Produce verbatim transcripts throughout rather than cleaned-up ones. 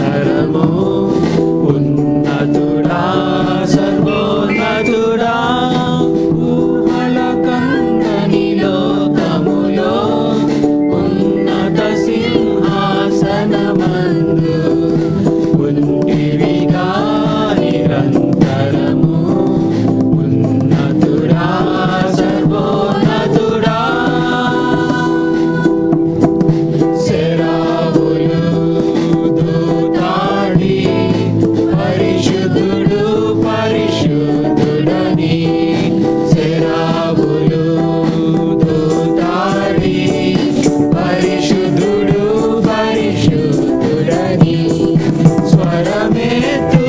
నిరంతరము ఉన్నతుడా సర్వోన్నతుడా ఊహల కందని లోకములో ఉన్నత సింహాసనమందు ఉంటివిగా నిరంతరము ఉన్నతుడా సర్వోన్నతుడా శరావులు దూతాడి పరిశుద్ధుడు పరిశుద్ధుడని శరావులు దూతాడి పరిశుద్ధుడు పరిశుద్ధుడని స్వరమేతు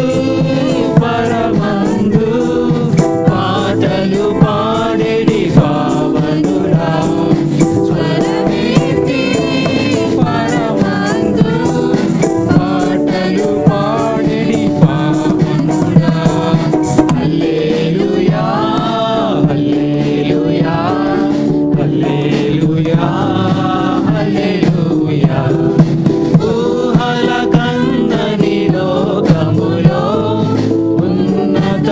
పరమందు పాటలు పాడెడి పావనుడా స్వరమేతి పరమందు పాటలు పాడెడి పావనుడా హల్లెలూయా హల్లెలూయా హల్లెలూయా హల్లెలూయా ఊహల కందని లోకములో ఉన్నత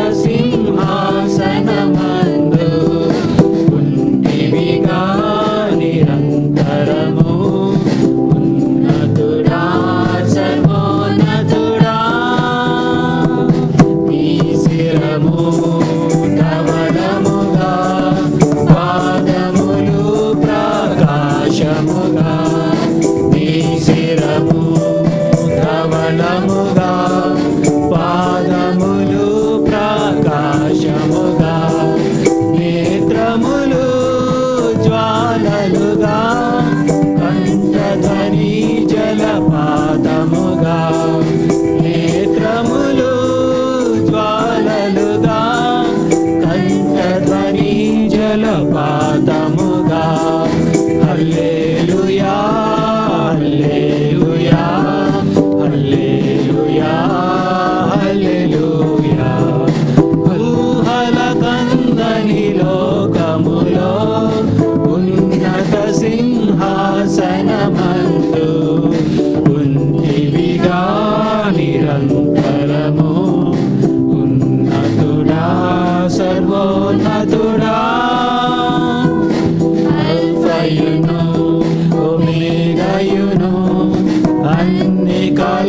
సింహాసనమందు ఉంటివిగా నిరంతరము ఉన్నతుడా సర్వోన్నతుడా నీ శిరము ధవళముగా పాదములు ప్రకాశముగా నీ శిరము ధవళముగా పాదములు ప్రకాశముగా నేత్రములు జ్వాలలుగా కంఠధ్వని జలపాతముగా నేత్రములు జ్వాలలుగా కంఠధ్వని జలపాతముగా హల్లెలూయా హల్లెలూయా హల్లెలూయా హల్లెలూయా ఊహల కందని లోకములో ఉన్నత సింహాసనమందు ఉంటివిగా నిరంతరము ఉన్నతుడా సర్వోన్నతుడా అల్ఫయును ఒమేగాయును అన్ని కాల